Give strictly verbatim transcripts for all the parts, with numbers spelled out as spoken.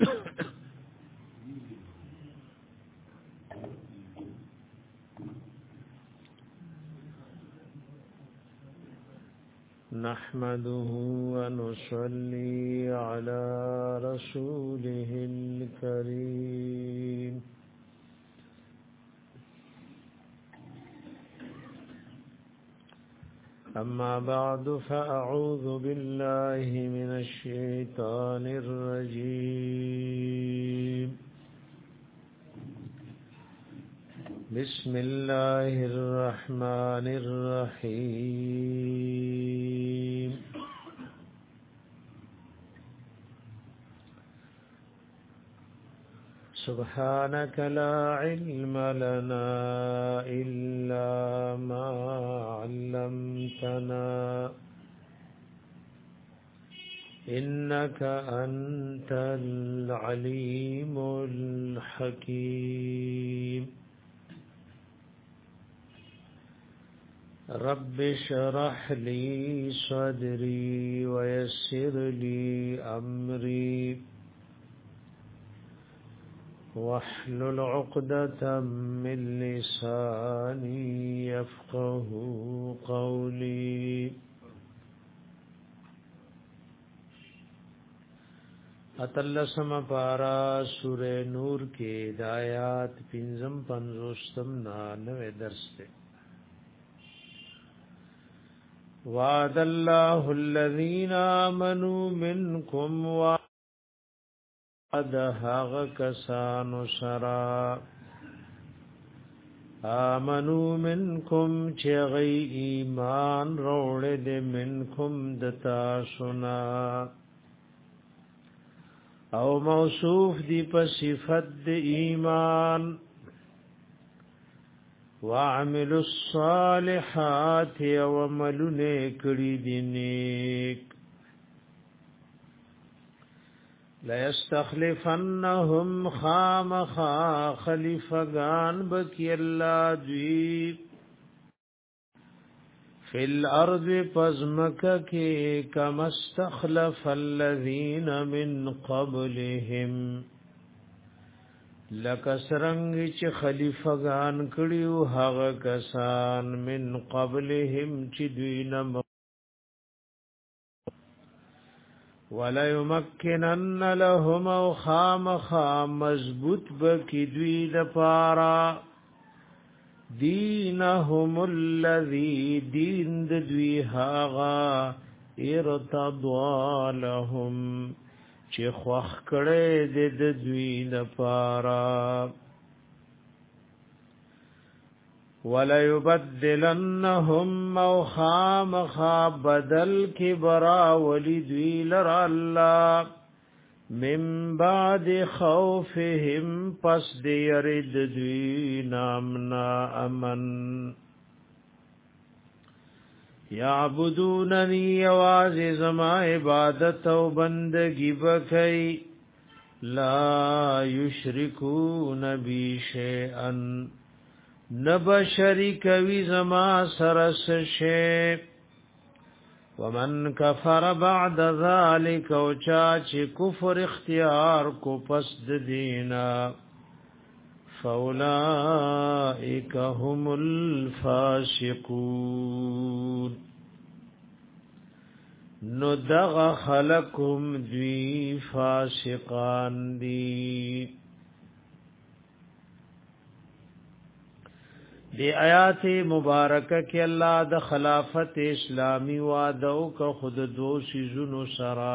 نحمده ونصلي على رسوله الكريم أما بعد فأعوذ بالله من الشيطان الرجيم بسم الله الرحمن الرحيم سبحانك لا علم لنا إلا ما علمتنا إنك أنت العليم الحكيم رب اشرح لي صدري ويسر لي أمري واحلل عقدة من لساني يفقه قولي اتلسم پارا سورہ نور کے دایات پنزم پنزوستم نانوے درس تے وعد اللہ الذین آمنوا منکم وعد حق کسان سرا آمنوا منکم چغی ایمان روڑ دے منکم دتا سنا او موصوف دی په صفت د ایمان وعملوا الصالحات وعملوا کړي دي نیک لا يستخلفنهم خامخا خلیفگان بکی اللہ دوی فی الارض پزمکا کی کما استخلف الذین من قبلهم لکسرنگ چی خلیفگان کڑیو حق کسان من قبلهم چی دوین وَلَيُمَكِّنَنَّ لَهُمْ أَوْ خَامَخَا مضبوط بکی دوی دپارا دینهم الذی دین دوی هاغا ارتضوا لهم چی خوخ کڑے دد دوی دپارا وَلَيُبَدِّلَنَّهُمْ أَوْ خَامَخَا بدل کبرا وَلِدُوِي لَرَ اللَّهِ مِن بَعْدِ خَوْفِهِمْ پس دِيَرِدْ دوی نامنا امن یعبدوننی یواز زما عبادت و بندگی بکی لا یشرکون بی شیئن نب شریک وی زما سرس شی ومن کفر بعد ذلك او چاچ کفر اختیار کو پس دینا فاولائک هم الفاسقون نو دغ خلقهم دوی فاسقان دی دی آیات مبارکه کې الله د خلافت اسلامی وعده او که خود دو سيزونو سرا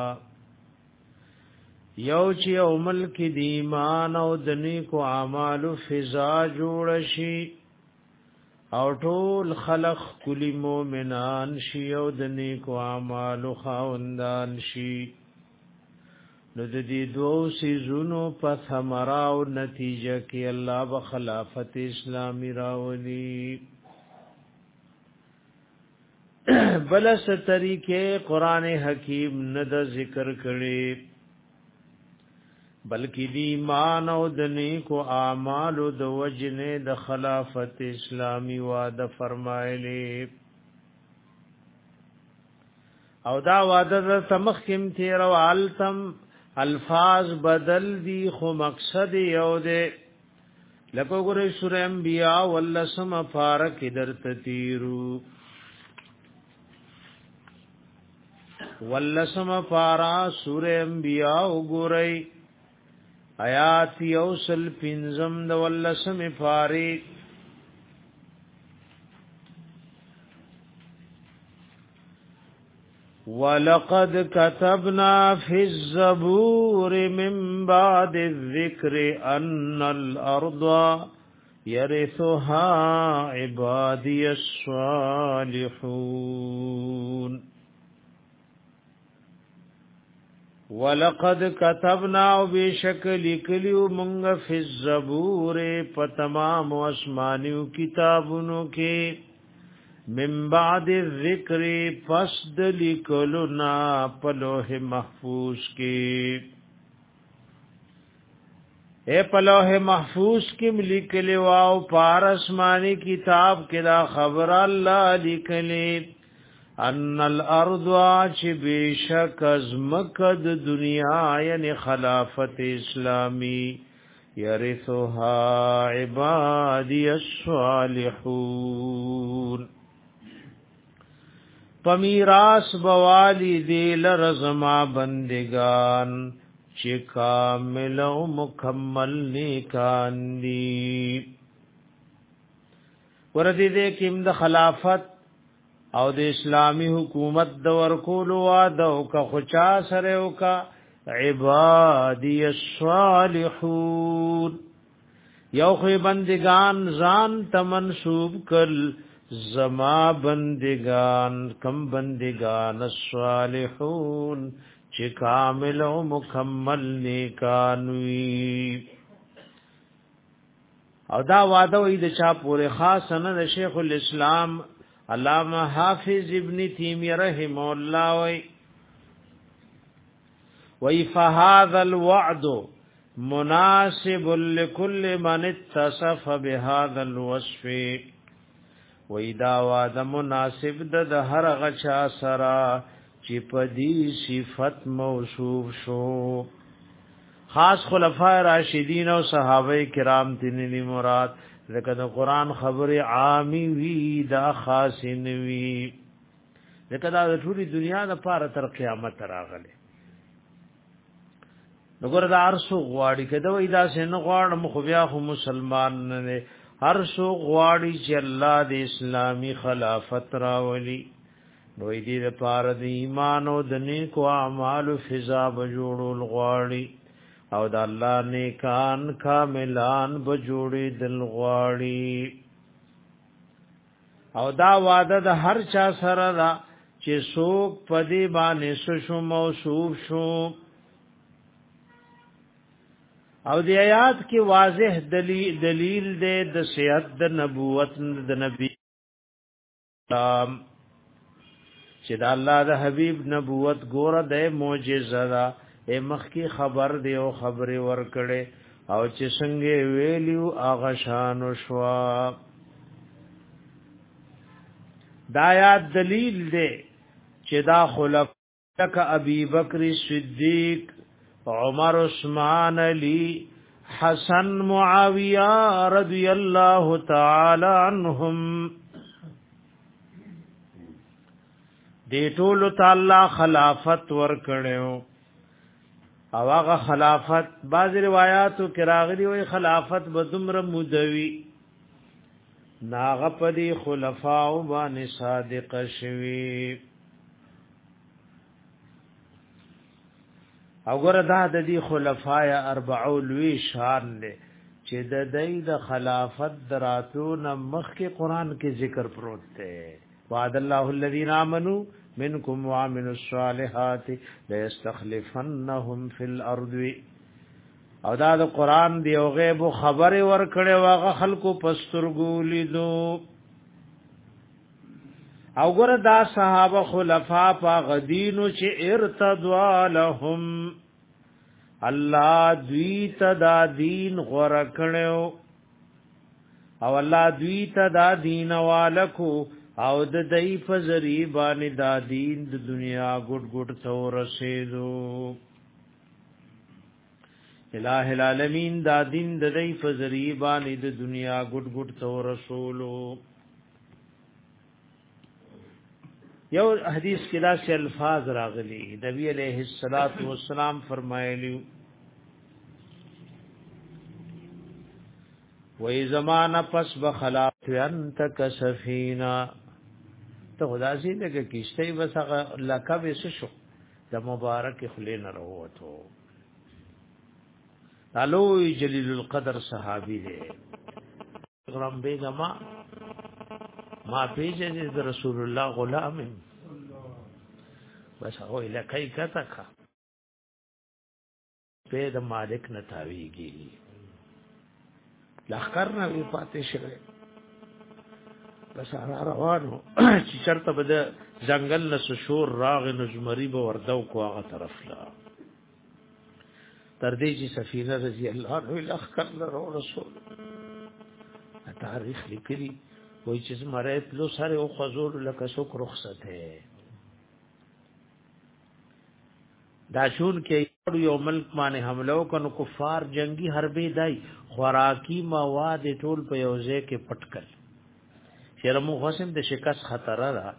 یو چې او ملک دی ایمان او د نیکو اعمالو فضا جوړ شي او ټول خلق کلی مومنان شي او د نیکو اعمالو خاوندان شي نو د دې دوه سيزونو په ثمره او نتیجه کې الله به خلافت اسلامي راولي بلس طریقې قران حکیم نه د ذکر کړي بلکې دی ایمان او د نیکو اعمال او د وجنه د خلافت اسلامي وعده فرمایلی او دا وعده د تمخم تیر او علتم الفاظ بدل دی خو مقصد یو دے لکه ګورې سورہ انبیاء ولسم فارق در تتیرو ولسم فارا سورہ انبیاء وګورئ آیات یوسل پنزم د ولسم فاری وَلَقَدْ كَتَبْنَا فِي الزَّبُورِ مِنْ بَعْدِ الذِّكْرِ أَنَّ الْأَرْضَ يَرِثُهَا عِبَادِيَ الصَّالِحُونَ وَلَقَدْ كَتَبْنَا بِشَكْلِ كَلِيُ مُنْغَ فِي الزَّبُورِ پتمام اسمانیو کتابونو کې من بعد الذکر فسد لکلنا پلوح محفوظ کی اے پلوح محفوظ کی لکلی واو پارسمانی کتاب کدا خبر اللہ لکلی ان الارض آچ بیشک ازمکد دنیا یعنی خلافت اسلامی یرثها عبادی الصالحون پمیراس بوالی دیل رزما بندگان چی کامل و مکمل نیکان دی وردی دے کم د خلافت او د اسلامی حکومت دور کولو آدو کا خچا سرو کا عبادی الصالحون یوخی بندگان زان تمنسوب کل زما بندگان کم بندگان الصالحون چی کامل و مکمل نیکانوی او دا وعده وی د چا پورې خاص نه د شیخ الاسلام علامہ حافظ ابن تیمیہ رحم الله وی وی فهذا الوعد مناسب لكل من اتصف بهذا الوصف وی دا وعده مناسب د هر غچا سرا چې پدی صفت موصوف شو خاص خلفای راشدین او صحابه کرام تنلی مراد ځکه د قران خبره عامی وی دا خاص نوی ځکه دا د ټولي دنیا د پاره تر قیامت راغله وګوره دا ارسو غواړي کده وای دا سن غواړم خو بیا خو مسلمان نه هر سو غواړي چې الله د اسلامی خلافت راولي دوی دې لپاره د ایمان او د نیکو اعمالو فضا بجوړول غواړي او د الله نیکان کاملان بجوړي دل غواړي او دا وعده د هر چا سره دا چې څوک پدی باندې شو موصوف شو او دی آیات کې واضح دلیل دلیل دې د صحت د نبوت د نبی تام چې د الله د حبیب نبوت ګوره د معجزه ده اے مخ کی خبر دی او خبره ور کړي او چې څنګه ویلیو اغه شان شوا دا آیات دلیل دی چې دا خلفاء ک ابي بکر صدیق عمر عثمان علی حسن معاویہ رضی اللہ تعالی عنہم دی ټول تعالی خلافت ور کړو او هغه خلافت بعض روایتو کې راغلي وي خلافت بدمر مودوي ناغه پدی خلفاء باندې صادق شوی او ګره دا د دې خلفای اربعو لوی شان دي چې د دې د خلافت دراتون مخ کې قران کې ذکر پروت دی وعد الله الذين امنوا منكم وعملوا الصالحات ليستخلفنهم في الارض او دا د قران دی او غیب خبر ور کړي واغه خلکو پسترګو لیدو او ګره دا صحابه خلفا پا غدینو چې ارتضوا لهم الله دوی ته دا دین غور کړو او الله دوی ته دا دین والکو او د دای په ذری باندې دا دین د دنیا ګډ ګډ څو رسیدو الہ العالمین دا دین د دې فزری باندې د دنیا ګډ ګډ تو رسولو یو حدیث کې دا سه الفاظ راغلي نبی علیہ الصلات والسلام فرمایلی وې زمانہ پس بخلاف انت کسفینا ته خدای دې کې کیشته وسغه لقب شو د مبارک خلین وروته علوی جلیل القدر صحابی دے غرام بیگما ما پیجه دے رسول اللہ غلام بس ہوئی لکھائی کتا کھا پید مالک نتاویگی لخکر نوی پاتے شوئے بس آرہ روانو چی چرتا بدا زنگل نسو شور راغ نجمری با وردو کو آغا طرف لا تر دې چې سفینه رضی الله عنه الاخر له رسول تاریخ لیکلی وای چې زمره پلو سره او حضور لکه څوک رخصت ہے دا شون کې یو ملک باندې حمله وکړو کفار جنگي حربې دای خوراکي مواد ټول په یوځه کې پټکل شرمو حسین د شکست خطر را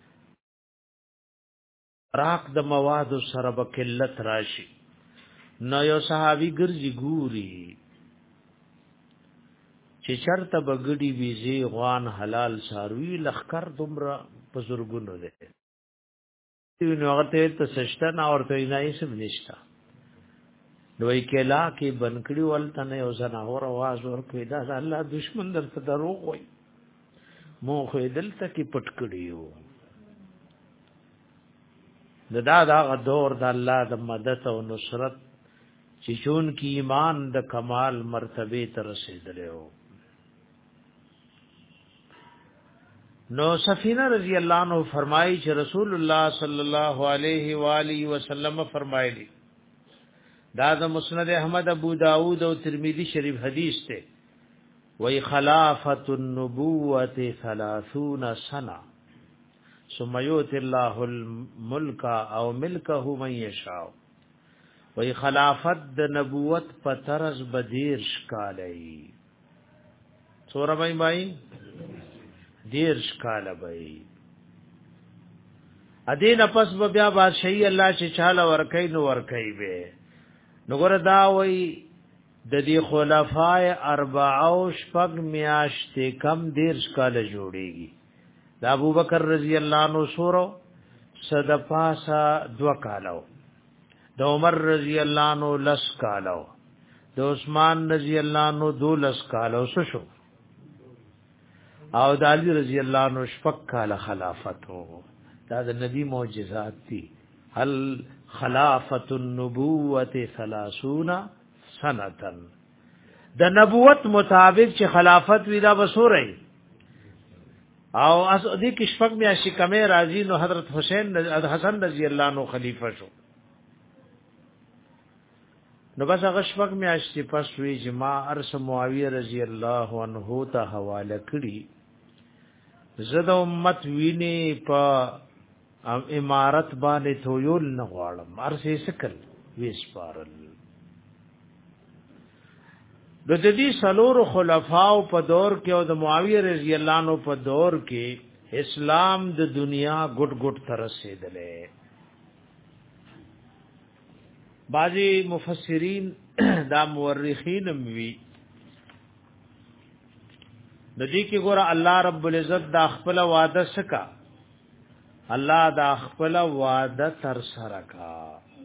راک د مواد سره په قلت راشي نو یو صحابي ګرځي ګوري چې چرته بغړي ویزي غوان حلال ساروي لخر دومره بزرګونو ده نو هغه ته سشته نه اورته نه یې سم نشتا نو یې کلا کې بنکړي ولته نه یو زنا اور आवाज ورکوي دا الله دشمن درته دروغ وای مو خو دلته کې پټ کړیو دا دا دور د الله د مدد او نصرت چې چون کی ایمان د کمال مرتبه ته رسیدلو نو سفینہ رضی اللہ عنہ فرمائی چې رسول الله صلی الله علیه و آله وسلم فرمایلی دا د مسند احمد ابو داود او ترمذی شریف حدیث ته وی خلافت النبوة ثلاثون سنه ثم يؤتي الله الملك او ملكه من يشاء وی خلافت د نبوت په طرز بدیر شکالای سورہ بای بای دیر شکال بای ادین پس بیا بادشاہی الله چې چاله ورکای نو ورکای به نو ګور دا وی د دې خلفای اربعه شپږ میاشتې کم دیر شکال جوړیږي د ابو بکر رضی الله عنه سورو صد پاسا دو کالو د عمر رضی الله عنه لس کالو د عثمان رضی الله عنه دو لس کالو شو او د علی رضی الله عنه شپږ کال خلافت وو دا د نبی معجزات دي هل خلافت النبوة ثلاثون سنتن د نبوت مطابق چې خلافت وی دا بسوري او اس دې کې شپږ میاشتې کمه راځي نو حضرت حسین حسن رضی الله عنه خلیفہ شو نو بس هغه شپږ میاشتې پس وی جما ارس معاویه رضی الله عنه ته حواله کړي زد امت ویني په امارت باندې تویل نه غواړم ارسه سکل ویس پارل د دې سلور خلفاو په دور کې او د معاویه رضی الله عنه په دور کې اسلام د دنیا ګډ ګډ تر رسیدلې بعضی مفسرین دا مورخین وی د دې کې ګوره الله رب العزت دا خپل وعده سکا الله دا خپل وعده تر سره کا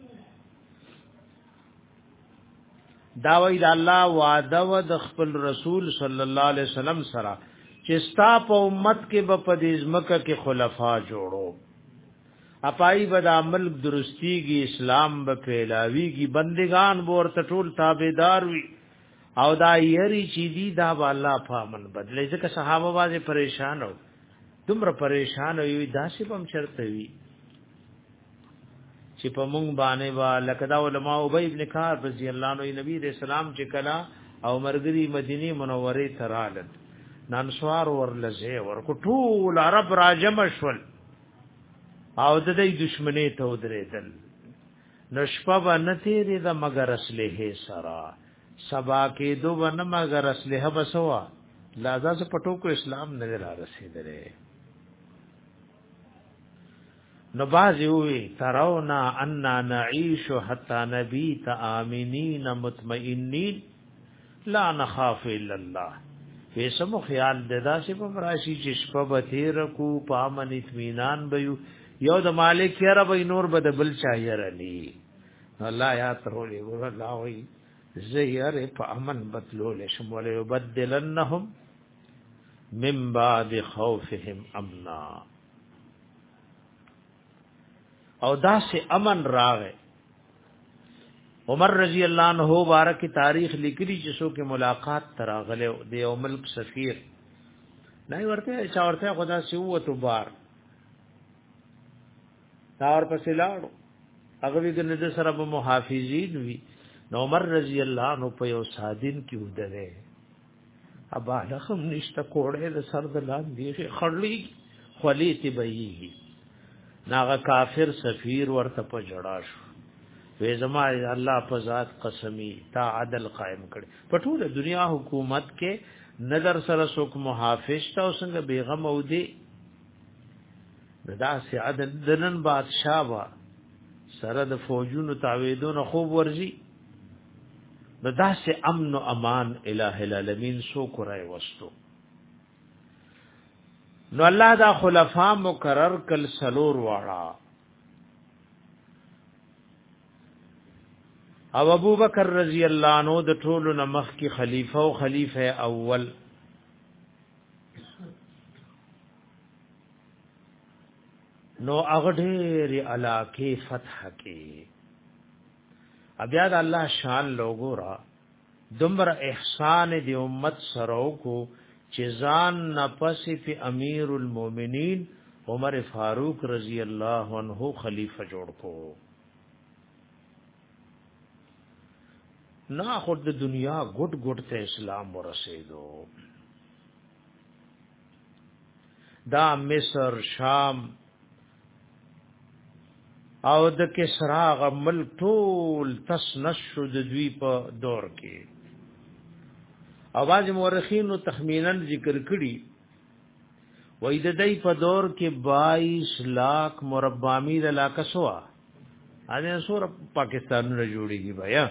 دا وی دا الله وعده و د خپل رسول صلی الله علیه وسلم سره چې ستا په امت کې به په دې ځمکه کې خلفا جوړو اپای به د عمل درستیږي اسلام به پھیلاویږي بندگان ورته ټول تابعدار وي او دا یری چې دی دا الله پامن بدلې ځکه صحابه واځي پریشان وو دومره پریشان وي داسې هم چرته وي چې په مونږ باندې وا لکدا علماء ابي ابن کعب رضی الله عنه نبی رسول الله چې کلا او مرګري مدینه منوره ترالت نانسوار ورلزه ورکو ټول عرب راجم شول او د دې دشمنی ته ودرېدل نشپا باندې ری دا مگر اصله سرا سبا کې دو ون مگر اصله بسوا لازا سے پټو کو اسلام نه را رسیدره نو بازی وی ترونا اننا نعیش حتی نبیت آمینین مطمئنین لا نخاف الا الله ویسمو خیال ددا سی په راشي چې شپه به تیر کو پامن اطمینان بيو یو د مالک یره به نور به د بل چا یره لی الله یا ترولې ور الله وی زیر په امن بدلول شمول یبدلنهم من بعد خوفهم امنا او دا سے امن راغے عمر رضی اللہ عنہ بارک تاریخ لکلی جسو کے ملاقات تراغلے دی او ملک سفیر نہیں ورته چا ورته خدا سی و تو بار تار پس لاړو هغه وی د سره به محافظین وی نو عمر رضی اللہ عنہ په یو سادین کې ودره ابا لخم نشته کوړې د سر د لاندې خړلې خلیتی بهي ناغه کافر سفیر ورته په جړا شو وې زما الله په ذات قسمی تا عدل قائم کړي په ټول دنیا حکومت کې نظر سره څوک محافظ تا څنګه بیغم او دی دا سي عدل دنن بادشاہ وا سره د فوجونو تعویذونو خوب ورزي دا سي امن او امان الہ العالمین سو کرای وستو نو الله دا خلفاء مقرر کل سلور واړه او ابو بکر رضی اللہ عنہ د ټولو نمخ کی خلیفہ او خلیفہ اول نو اغډېری علاقه فتح کی بیا د الله شان لوګو را دمر احسان دی امت سرو کو چزان نفس فی امیر المومنین عمر فاروق رضی اللہ عنہ خلیفہ جوړ کو نا خود د دنیا ګټ ګټ ته اسلام ورسېدو دا مصر شام او د کسرا غمل ټول تسنشد دوی په دور کې اواز مورخین تخمینا ذکر کړي وې د دې په دور کې بائیس لاکھ مربع میل علاقه سوا اته سور پاکستان نه جوړیږي بیا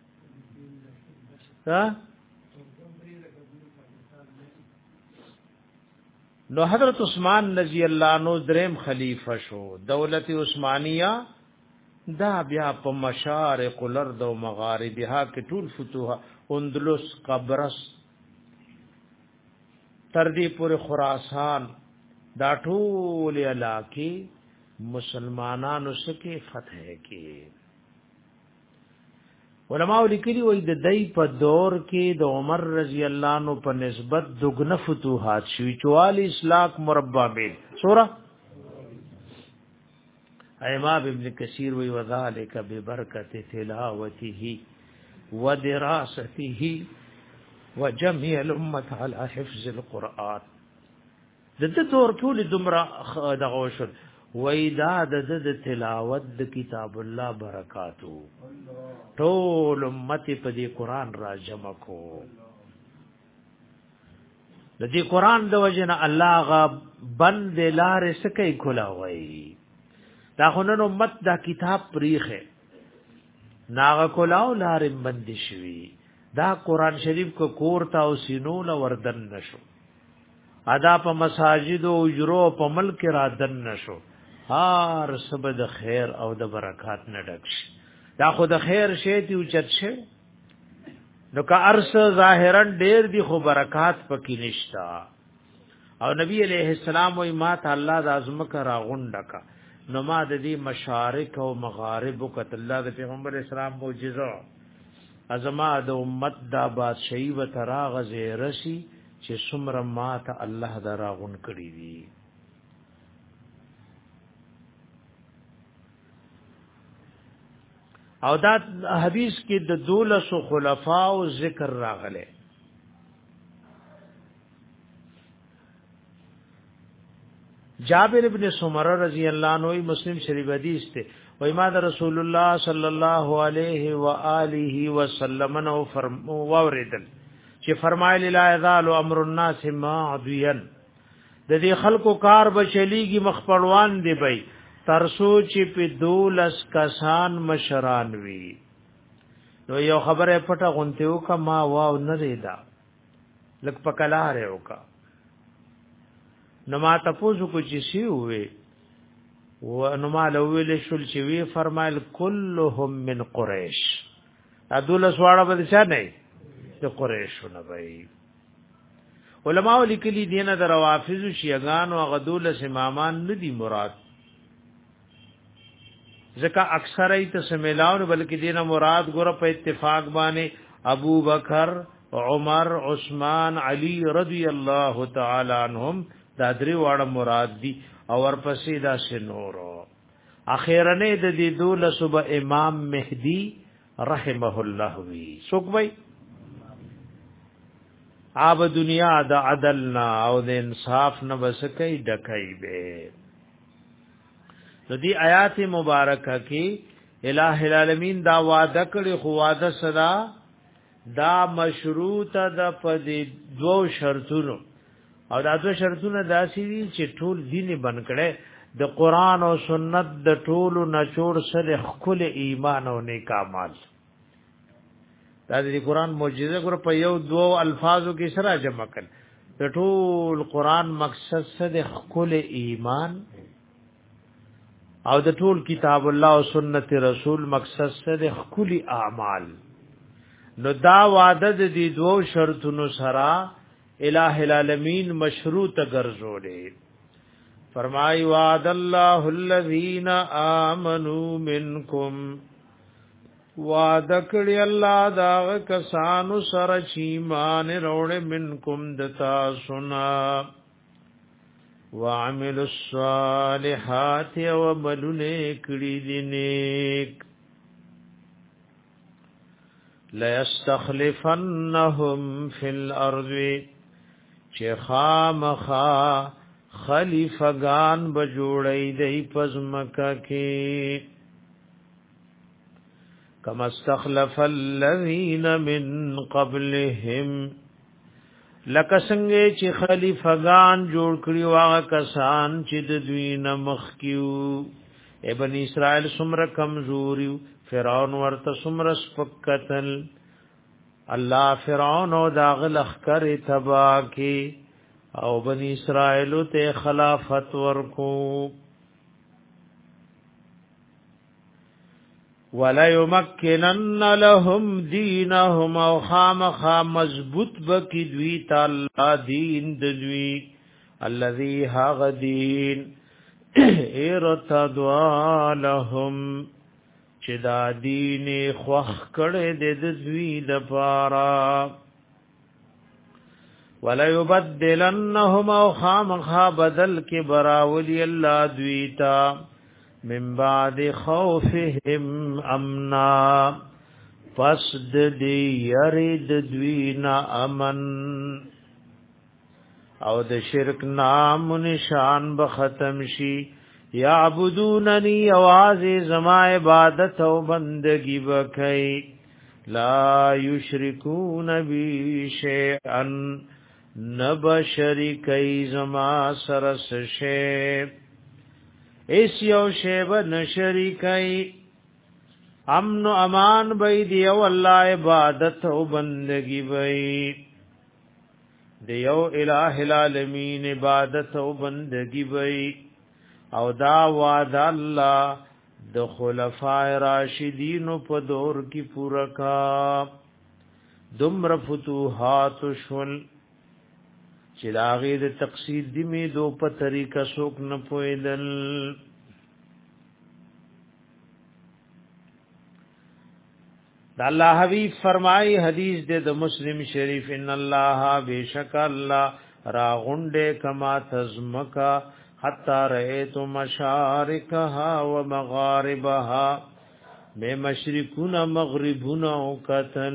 ها نو حضرت عثمان رضی اللہ عنہ دریم خلیفہ شو دولت عثمانیہ دا بیا په مشارق الارض او مغاربها کې ټول فتوح اندلس قبرص تردی پور خراسان دا ټول علاقې مسلمانانو سکه فتح کې علماء لیکلي وای د دای په دور کې د عمر رضی الله عنه په نسبت دغنه فتوحات شوي چوالیس لاکھ مربع میل سورہ امام ابن کثیر وی وذالک ببرکت تلاوته ودراسته وجميع الامه على حفظ القران دته دور ټول دمره دغه شو وېدا د تلاوت د کتاب الله برکاتو ټول امت په دې قران را جمع کو د دې قران د وجنه الله غ بند لار سکه کلا وای دا خونن امت دا کتاب پریخه ناغه کلاو لار بند شوی دا قران شریف کو کور تا او سینو ل وردن نشو ادا په مساجد او اجرو په ملک را دن نشو هر سبد خیر او د برکات نه ډکش دا خو د خیر شی دی او چت شه نو کا ارس ظاهرا ډیر دی خو برکات پکې نشتا او نبی علیہ السلام وی ما ته الله د ازمک را غونډکا نو ما د دې مشارق او مغارب کت الله د پیغمبر اسلام معجزه ازما د امت دا بادشاہي و تراغ زیرسی چې څومره ما ته الله دا را غون کړی دی او دا حدیث کې د دولس خلفاء او ذکر راغله جابر ابن سمره رضی اللہ عنہ مسلم شریف حدیث ته وای ما د رسول الله صلی الله علیه و آله وسلم نو فرمو اوریدل چې فرمایلی لا یزال امر الناس معدیا د دې خلکو کار بچلیږي مخپړوان دی بی ترسو چې په دولس کسان مشران وی نو یو خبره پټه غونته وکا ما واو نه ریدا لک پکلاره وکا نو ما تاسو کو چې سی وې و نو ما لویل شل چې وی فرمایل كلهم من قریش ادول سواړه به څه نه د قریشو نه وای علماء لیکلي دینه د روافض شیعاګان او غدول امامان ندي مراد ځکه اکثر ایت سمیلاون بلکې دینه مراد ګوره په اتفاق باندې ابو بکر عمر عثمان علی رضی الله تعالی عنهم دا درې واړه مراد دي او ورپسې دا شنورو اخیرنه د دې دوله صبح امام مهدی رحمه الله وی څوک وای آب دنیا د عدلنا او د انصاف نه بسکای ډکای به د دې آیات مبارکه کې الٰه العالمین دا وعده کړی خو وعده صدا دا مشروطه د پدې دوو شرطونو او دا دوه شرطونه داسې دي چې ټول دین بن کړي د قران او سنت د ټولو نچوړ سره خپل ایمان او نیک اعمال دا د قران معجزه ګور په یو دوو الفاظو کې سره جمع کړي د ټول قران مقصد سره خپل ایمان او د ټول کتاب الله او سنت رسول مقصد سره خپل اعمال نو دا وعده د دې دوو شرطونو سره الٰه العالمین مشروط ګرځولې فرمای وعد الله الذین آمنوا منکم وعده کړی الله دا کسانو سره چې ایمان وروړي منکم دتا سنا وعملوا الصالحات وعملوا کړي دي نیک لا يستخلفنهم في الارض چې خامخا خلیفگان بجوړی دی پزمکا کې کما استخلف الذين من قبلهم لکه څنګه چې خلیفگان جوړ کړي واغه کسان چې د دوی نه مخکیو ابن اسرائیل سمره کمزوریو فرعون ورته سمره سپکتل الله فرعون او داغل اخکر تبا کې او بنی اسرائیل ته خلافت ورکو ولا يمكنن لهم دينهم او خامخا مضبوط بکی دوی تعالی دین دوی الذي هغ دین ارتضوا لهم چې دا دین خوخ کړه د دوی د پارا ولا يبدلنهم او خامخا بدل کې براولي الله دوی تا من بعد خوفهم امنا فسد دی یرید دوینا امن او د شرک نام نشان بختم شي یعبدوننی اواز زما عبادت او بندگی وکي لا یشرکون بی شیئا نبشرکی زما سرس شیئ ایس یو شیب نشریکای امن و امان بی دیو اللہ عبادت و بندگی بی دیو الہ العالمین عبادت و بندگی بی او دا وعد اللہ د خلفاء راشدین په دور کی پورا کا دمر فتوحات شول چې لاغې د تقصید دی می دو په طریقه څوک نه پویدل د الله حبیب فرمای حدیث د مسلم شریف ان الله بیشک الله را غونډه کما تزمکا حتا رایت مشارقها ومغاربها به مشرقون مغربون او قتل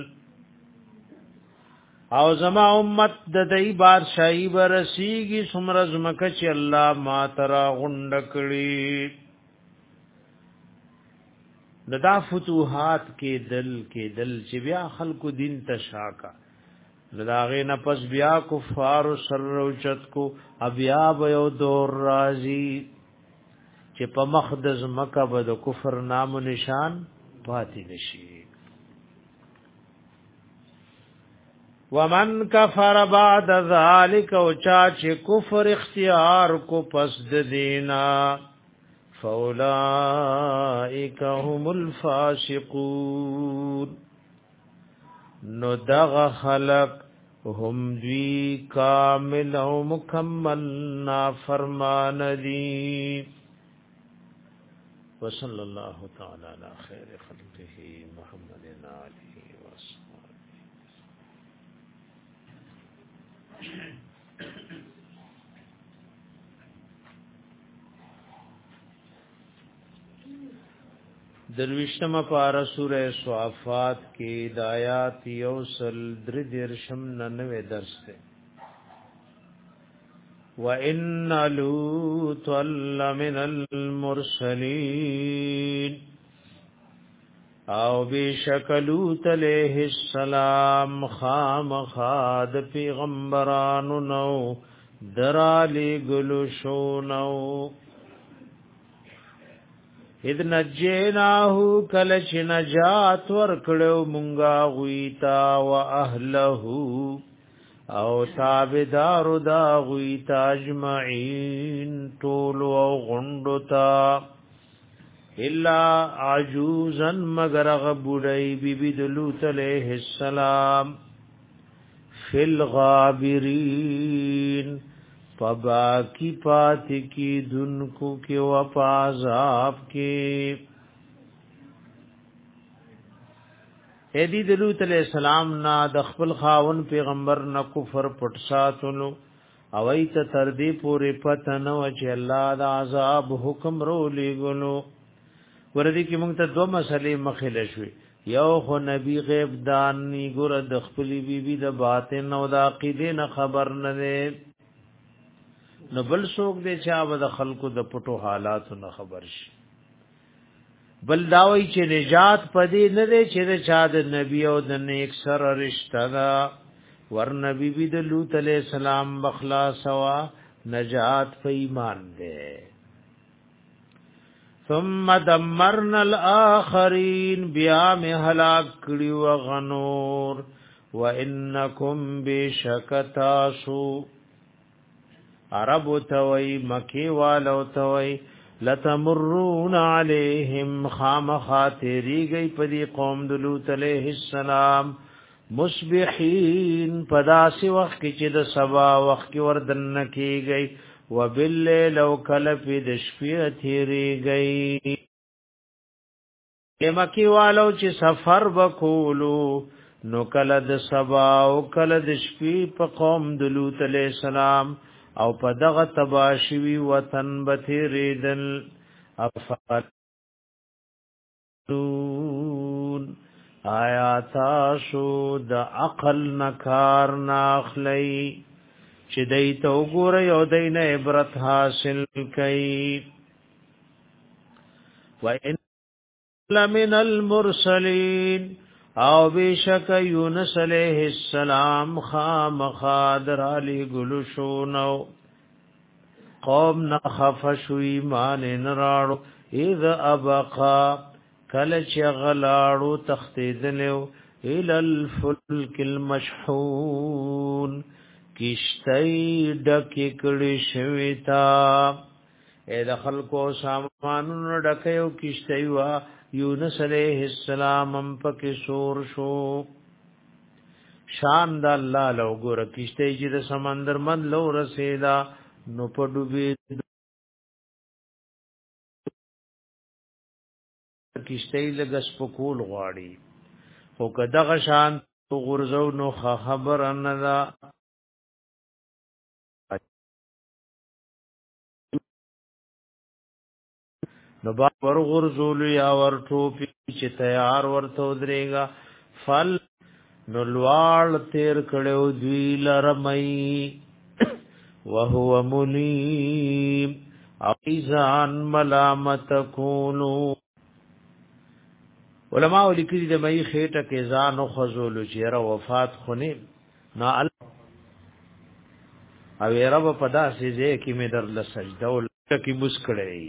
او زما امت د دای بادشاہي برسیږي سمرز مکه چې الله ما ترا غونډ کړي دا فتوحات کې دل کې دل چې بیا خلکو دین تشاکا داغه نه پس بیا کفار سر اوچت کو بیا به دور راضی چې په مخدز مکه به د کفر نام و نشان پاتې نشي. ومن کفر بعد ذلك او چا چې کفر اختیار کو پس د دینا فاولائک هم الفاسقون نو دغ خلق هم دوی کامل او مکمل نافرمان دی. وصلی اللہ تعالی علی خیر خلقه محمد علیہ وصحبہ. درویشتم پارا سورہ صافات کی دایات یوسل دردرشم ننوے درس تے. وَإِنَّ لُوطًا لَّمِنَ الْمُرْسَلِينَ او بیشک لوط علیہ السلام خام خاد پیغمبرانو نو درالی گلو شو نو. اذ نجیناہو کلچ نجات ورکڑو منگا غویتا و اہلہو او تابدارو دا غویتا اجمعین طولو او غندتا الا عجوزا مگر غبوڑی بی بی دلوت علیہ السلام فی الغابرین پباکی پاتی کی دنکو کی وپازاب کی. ایدی دلوت علیہ السلام نا دخبل خاون پیغمبر نا کفر پٹ ساتلو اویت تردی پوری پتنو چی اللہ دا عذاب حکم رو لیگلو. وردی کی منگتا دو مسئلے مخیل شوی یو خو نبی غیب دانی گر دخبلی بی بی دا باطن و دا عقیدے نا خبر ندے نو بل سوک دے چا با دا خلقو دا پٹو حالاتو نا خبر شی. بل داوی چې نجات پدې نه دی چې د چا د نبی او د نیک سره رشتہ دا ور نبی بی د لوط علیہ السلام بخلا سوا نجات په ایمان دی. ثم دمرنا الاخرین بیا می هلاک کړي و غنور وانکم بشکتاسو عرب توي مکی والو توي لتمرون علیہم خام خاطری گئی پدی قوم دلوت علیہ السلام مصبحین پداسی وقت کی چی دا سبا وقت کی وردن کی گئی وباللیل او کلپی دشپیتی ری گئی. مکی والو چی سفر بکولو نو کلد سبا او کلد شپی پا قوم دلوت علیہ السلام او په دغه تباشوی وطن بتیریدل افلون آیاتاشو د عقل نکار ناخلی چې دای تو ګور یو دین عبرت حاصل کئ. وان لمن المرسلین او بیشک یونس علیہ السلام خام خادر علی گلشونو قوم نخفشو ایمان نراڑو اذ ابقا کلچ غلاڑو تختیدنیو الالفلک المشحون کشتی ڈکی کڑی شویتا اے دخل کو سامانون ڈکیو کشتی وا یونس علیہ السلام ام پک سور شو. شان دا اللہ لو گو رکشتے جی دا سمندر من لو رسیدا نو پڑو بی کشتے لگس پکول غاڑی خو کدغ شان تو غرزو نو خبر اندا نو با ور غرزول یا ور ټوپی چې تیار ورته درېګا فل نو لوال تیر کړو دوی لرمئی وهو منیم ایزان ملامت کونو علماء لیکلي د مې خېټه کې ځان او خذول چې را وفات خونه نا او رب پدا سي دې کې مې در ل سجده او کې مسکړې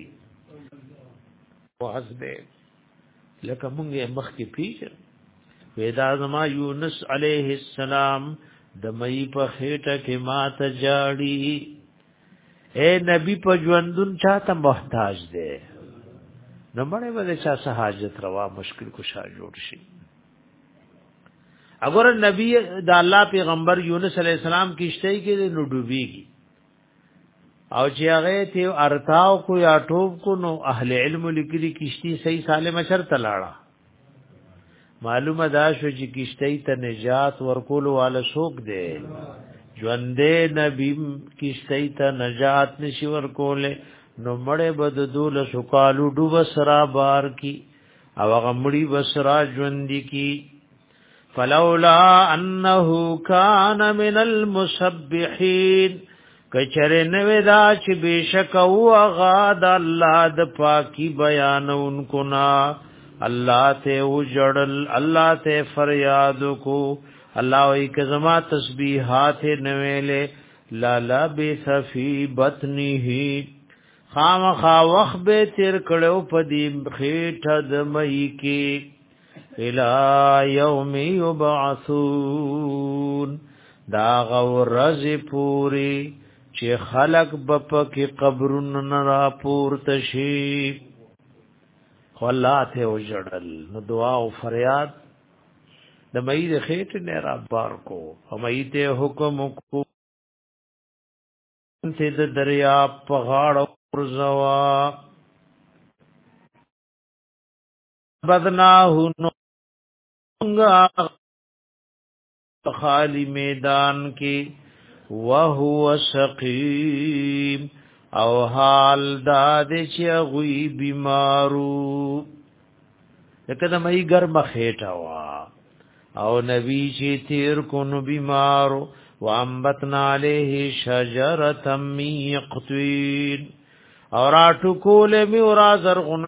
واز دې لکه مونږه مخ کې پیښ ودا زما یونس علیه السلام د مې په خېټه کې مات جاړي اے نبی په ژوندون چاته محتاج دی نو مړې باندې چا حاجت روا مشکل کشا جوړ شي اگر نبی د الله پیغمبر یونس علی السلام کیشته کې نو ډوبېږي او چې هغه ته ارتاو کو یا ټوب کو نو اهل علم لیکلي کیشتي صحیح سالم شر تلاړه معلومه دا شو چې کیشته ته نجات ورکول والا شوق دی ژوندې نبی کیشته ته نجات نشي ورکول نو مړې بد دول سکالو ډوب سرا بار کی او غمړي بسرا ژوند کی فلولا انه کان من المسبحین کچره نو دا چې بشک او غاد الله د پاکي بیانونکو نا الله ته وجړل الله ته فریاد کو الله وی کزما تسبیحات نویلې لا لا بثفی بطنه خامخا وخت به تیر کړو په دې خېټه د مې کې الى یوم یبعثون دا غورز پوری چې خلق بپ کې قبرن را پورته شي والله ته وجړل نو دعا او فریاد د مې د خېټه نه را بار کو همې ته حکم کو ته د دریا په غاړه ورزوا بدناه نو خالی میدان کې وهو سقیم او حال داد چې غوي بیمارو لکه د مې ګرم خېټه وا او نبی چې تیر کو نو بیمارو وانبتنا علیه شجرة من یقطین اور اٹو کول می اورا زرغن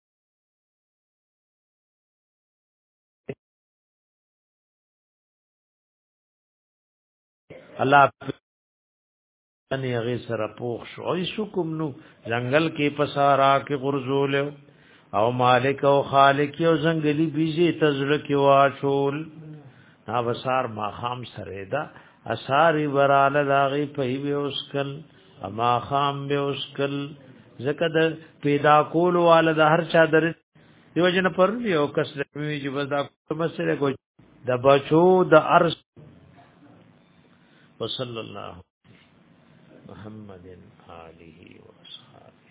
الله ان یغی سره پوښ شو ای شکم نو جنگل کې پسارا کې غرزول او مالک او خالق او زنګلی بيزي تزړه کې واچول نا وسار ما خام سره دا اساری وراله داغي په وی اوسکل اما خام به اوسکل زکه د پیدا کول والد هر چا در دیو جن پر یو کس دې چې بس دا مسله کو د بچو د ارض وصلی الله محمد آله واصحابه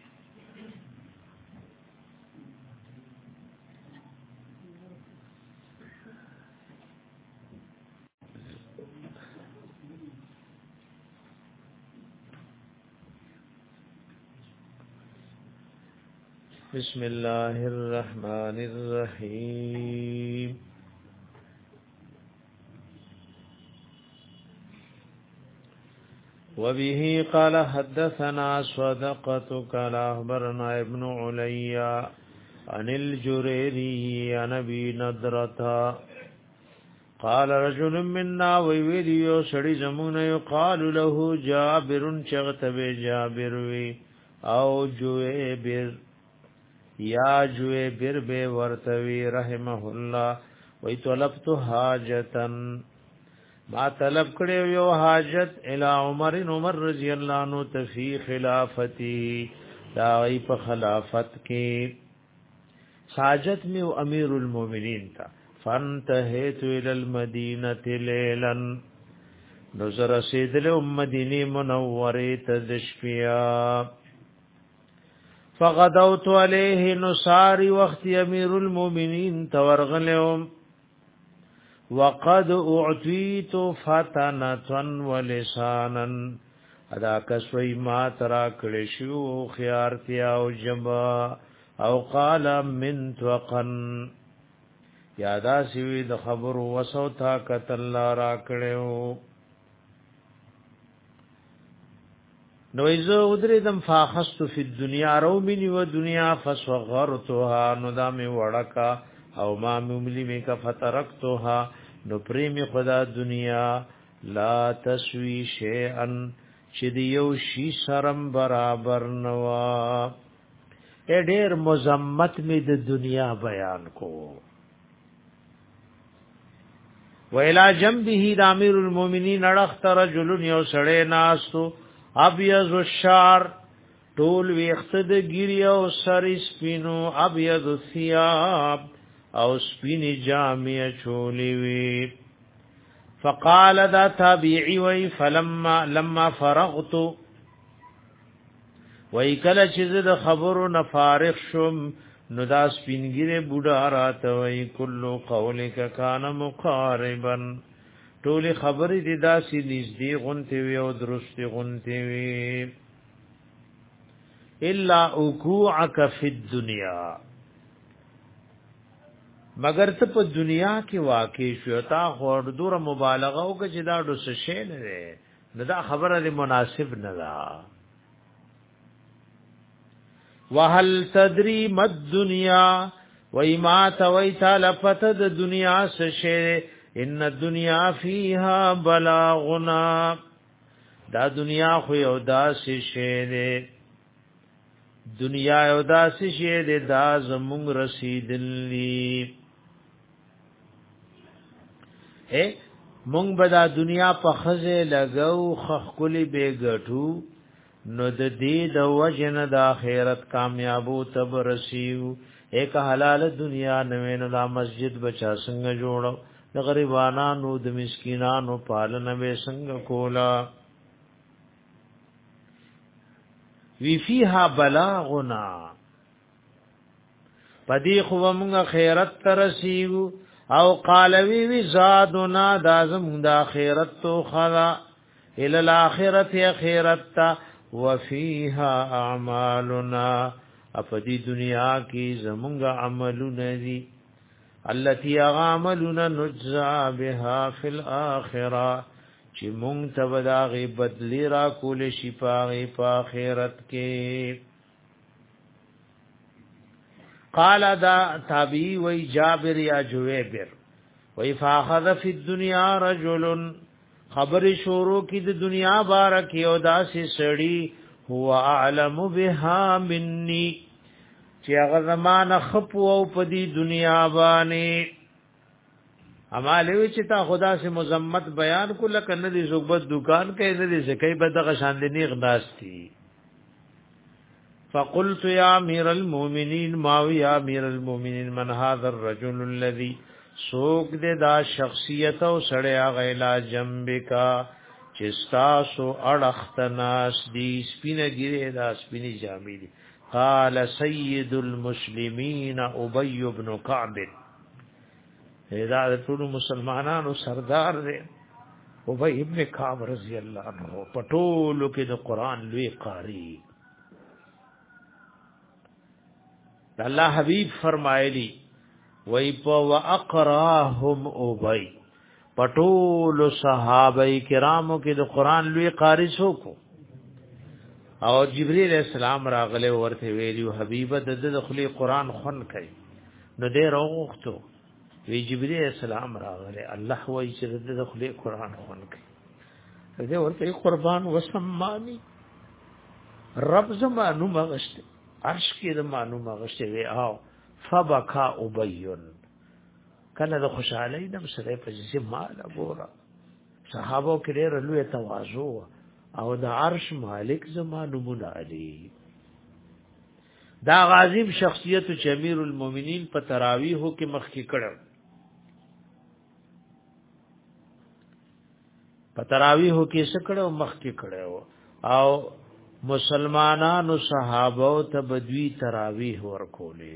بسم الله الرحمن الرحيم وبه قال حدثنا صدقة قال أخبرنا ابن علي عن الجريري عن أبي نضرة قال رجل منا ويويديو سړي زمون يقال له جابر چغتب جابر وي او جويبر یا جويبر به ورتوي رحمه الله وي طلبت حاجتن ما طلب کړو یو حاجت الی عمر عمر رضی الله عنه تفی خلافتی دا ای په خلافت کې حاجت می امیر المؤمنین تا فانتهیت الى المدینه لیلا نظر سیدل مدینه منوره تدشفیا فغدوت علیه نصاری وقت امیر المؤمنین تورغلهم وقد اعطيت فتنه ولسانا ادا کسوی ما ترا کړي شو خيارتیا او جما او قال من توقن یادا سوی د خبر وسو تا قتل را کړو نو ایزو ادری دم فاخست فی الدنیا رو منی و دنیا فصغرتها نو دا می وړکا او ما مملی می کا فترکتها نو پریم خدا دنیا لا تسوی شیئا چې دیو شی سرم برابر نوا اے ډیر مزمت می د دنیا بیان کو ویلا جنبه د امیر المؤمنین اڑخت رجل یو سړی ناسو ابیض الشعر طول ویخت د ګیری او سر سپینو ابیض الثياب او سپینی جامع چولی وی فقال دا تابعی وی فلما لما فرغت وی کله چې د خبرو نفارغ شم نو دا سپینګره بوډا راته وی کلو قولک کان مقاربا ټول خبرې دي دا سې نږدې غونته وی او درست غونته وی الا وقوعك فی الدنيا مگر ته په دنیا کې واقع شو تا خور دور مبالغه او چې دا د څه شی نه ده نه دا خبره مناسب نه ده وهل تدري مد دنیا وما تويت لفت د دنیا څه شی ان الدنيا فيها بلاغنا دا دنیا خو یو داس شی ده دنیا یو داس شی ده دا زمون رسیدلی اے مونږ به دا دنیا په خزه لګاو خخکلی به ګټو نو د دې د وجن د آخرت کامیابو تب رسیو ایک حلال دنیا نوې نو دا مسجد بچا څنګه جوړو د غریبانو د مسکینانو پالنه به څنګه کولا وی فیها بلاغنا پدې خو موږ خیرت ترسیو او قالوی وی زادنا دازم د اخرت تو خلا ال الاخرت اخرت وفيها اعمالنا افدی دنیا کی زمونږ عملونه دي التي عملنا نجزا بها في الاخره چې مونږ ته وداغي بدلی را کول شي پاغي په اخرت کې قال دا تابعی وی جابر یا جویبر وی فاخذ فی الدنیا رجل خبر شروع کی د دنیا بارک یو داسې سړی هو اعلم بها مني چې هغه زمانه خپو او په دې دنیا باندې اماله چې تا خدا سے مذمت بیان کو لکه نه دي زوبت دکان کې نه دي سکه به دغه شان دي غداستی فقلت يا امير المؤمنين ما يا امير المؤمنين من هذا الرجل الذي سوق دے دا شخصیت او سړیا غیلا جنبکا چستا سو اڑختناس دی سپینه ګره دا سپینی جامې دي قال سيد المسلمين ابي بن كعب دا ټول مسلمانانو سردار دی ابي ابن كعب رضی الله عنه پټولو کې د قران لوی قاری الله حبیب فرمایلی وی په واقراهم ابي پټول صحابه کرامو کې د قران لوی قاری شوکو او جبرئیل السلام راغله ورته ویلو حبیبه د دخلي قران خون کوي نو دې راغختو وی جبرئیل السلام راغله الله وی چې د دخلي قران خون کوي دې ورته قربان وسمانی رب زمانو مغشته عرش کې د مانو مغشته وی او فبکا ابیون کله د خوشحالی دم سره په ځې مال ابورا صحابه کې ډېر لوی تواضع او د عرش مالک زمانو منادي دا غازم شخصیت امیر المؤمنین په تراویح کې مخ کې کړو په تراویح کې څه کړو مخ کې کړو او مسلمانانو صحابه ته بدوی تراویح ورکولې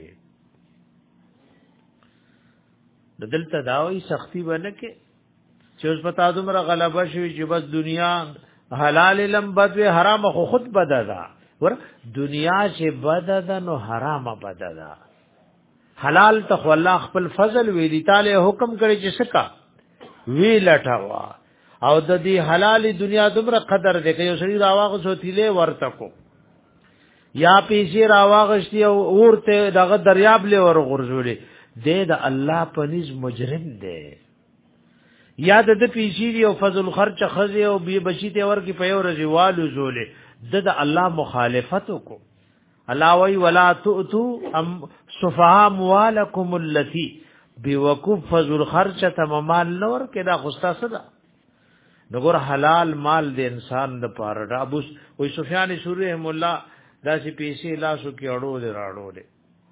د دلته داوی سختی ونه کې چې اوس پتا دومره غلبه شوی چې بس دنیا حلال لم بدوی حرام خو خود بددا ور دنیا چې بددا نو حرام بددا حلال ته الله خپل فضل ویلی تعالی حکم کړی چې سکا وی لټاوا او د دې حلال دنیا دومره قدر دی چې یو سړي راواغ سوتیله ورته کو یا پیسې راواغشتي او ورته دغه دریاب له ور غرزولې د د الله پنځ مجرم دی یا د پیسې دی او فضل خرچ خزه او بی بچی ته ور کې په یو رضوالو زولې د د الله مخالفت کو الله وی ولا تؤتوا ام صفها اموالکم التي بوقوف فضل خرچ ته مال نور کې دا خوستا صدا نګور حلال مال د انسان د پاره دا ابو وی سفیان سوری رحم الله دا چې پیسې لاسو کې اړو دې راړو دې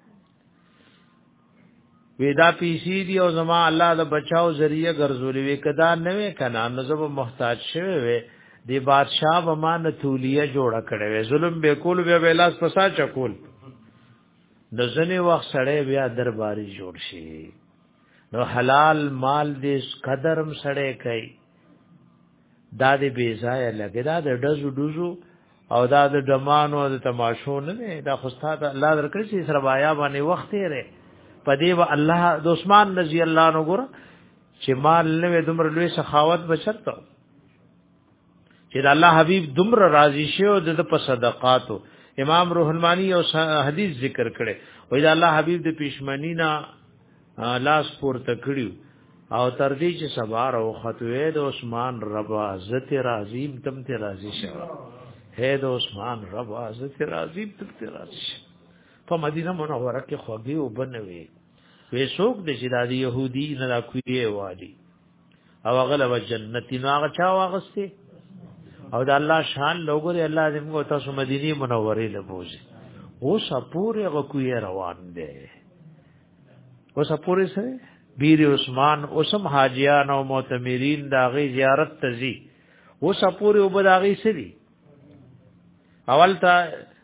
ودا پیسې دی او زما الله د بچاو ذریعہ ګرځولې وې کدا نه وې کنا نو زب محتاج شوی وې دی بادشاہ به مان تولیه جوړه کړې وې ظلم به کول به ویلاس پسا چکول د ځنې وخت سړې بیا درباري جوړ شي نو حلال مال دې قدرم سړې کوي دا دې بے ځای لګي دا د دزو دزو او دا د دمانو او د تماشو نه دا خو ستاسو الله درکړي چې سره بیا باندې وخت یې پدې و الله د عثمان رضی الله عنه ګور چې مال نه دمر لوی سخاوت بچرته چې د الله حبیب دمر راضی شه د په صدقاتو امام روح المانی او حدیث ذکر کړي وای دا الله حبیب د پښمنی نا لاس پورته کړیو او تر دې چې سبار او خطوه د عثمان رب عزت راضی تم ته راضی شه هه د عثمان رب عزت راضی تم ته راضی شه په مدینه منوره کې خوږی او بنوي وې څوک د چې د يهودي نه را کوي وادي او غلب جنتی نو هغه چا واغسته او د الله شان لوګره الله دې موږ تاسو مدینه منوره له بوزي او سپوره غوي روان دي او سپوره سره بیر عثمان اوسم حاجیان او معتمرین داغي زیارت تزي او سپوره وبداغي سری اول تا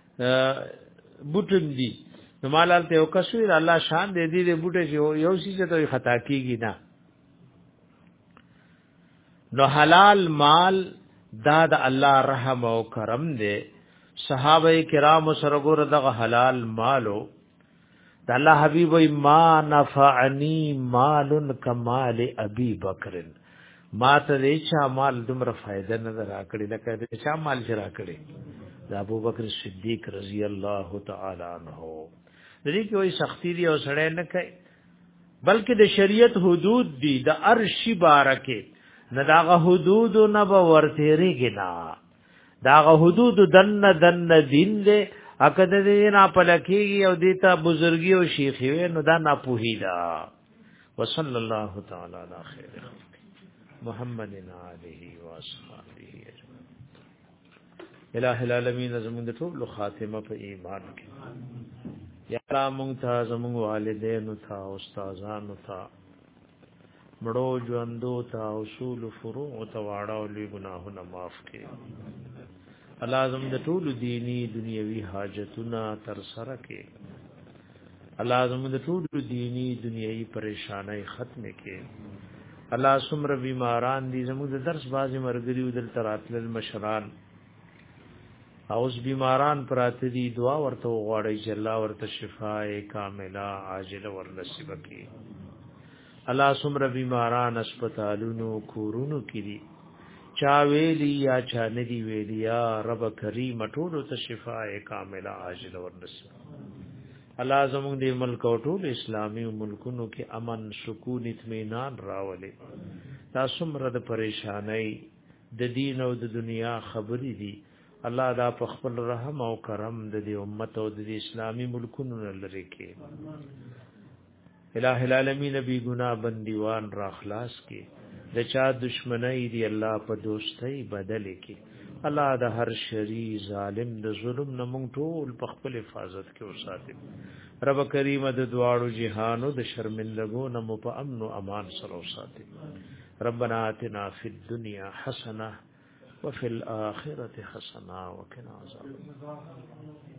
بوټم دي نو مالال ته وکړي الله شان دې دې بوټه یو شي ته خطا کیږي نه نو حلال مال دا د الله رحم او کرم دې صحابه کرام سره ګور دغه حلال مالو د الله حبيب ما نفعني مال کمال ابي بکر ما ته دې چا مال دمر فائدہ نه راکړي لکه دې چا مال چې راکړي د ابو بکر صدیق رضی الله تعالی عنہ دې کې وای سختی دی او سړی نه کوي بلکې د شریعت حدود دي د ارشی بارکه نه داغه حدود نه به ورتهریږي نه داغه حدود دن دن دین دې اکد دې نه پلکیږي او دې ته بزرګي او شیخي نو دا نه پوهیدا وصلی الله تعالی علی خیر محمد علیه و اصحابہ الہ العالمین زمون د ټول خاتمه په ایمان کې یا الله مونږ ته زمون والدین او تا استادانو ته مړو ژوندو ته اصول فروع او تواړه او لوی ګناهونه معاف کړي الله زمون د ټول دینی دنیوي حاجتونه تر سره کړي الله زمون د ټول دینی دنیوي پریشانای ختم کړي الله سمره بیماران دي زمون د درس بازي مرګري ودل تراتل مشران اوس بیماران پراته دي دعا ورته غواړي چې الله ورته شفای کامله عاجله ورنصیب کړي الله سمره بیماران هسپتالونو کورونو کې دي چا ویلی یا چا ندی ویلی یا رب کریم ټول ته شفای کامله عاجله ورنصیب الله زموږ د ملک او ټول اسلامي ملکونو کې امن سکون اطمینان راولي دا سمره د پریشانای د دین او د دنیا خبرې دي الله دا په خپل رحم او کرم د دې امت او د اسلامي ملکونو لری کې الہ العالمین بی گناہ بندیوان را خلاص کې د چا دشمنی دی الله په دوستۍ بدل کې الله د هر شری ظالم د ظلم نه مونږ ټول په خپل حفاظت کې وساتي رب کریم د دواړو جهانو د شرمندګو نه مو په امن او امان سره وساتي ربنا آتنا فی الدنیا حسنه وفي الآخرة حسنة وقنا عذاب النار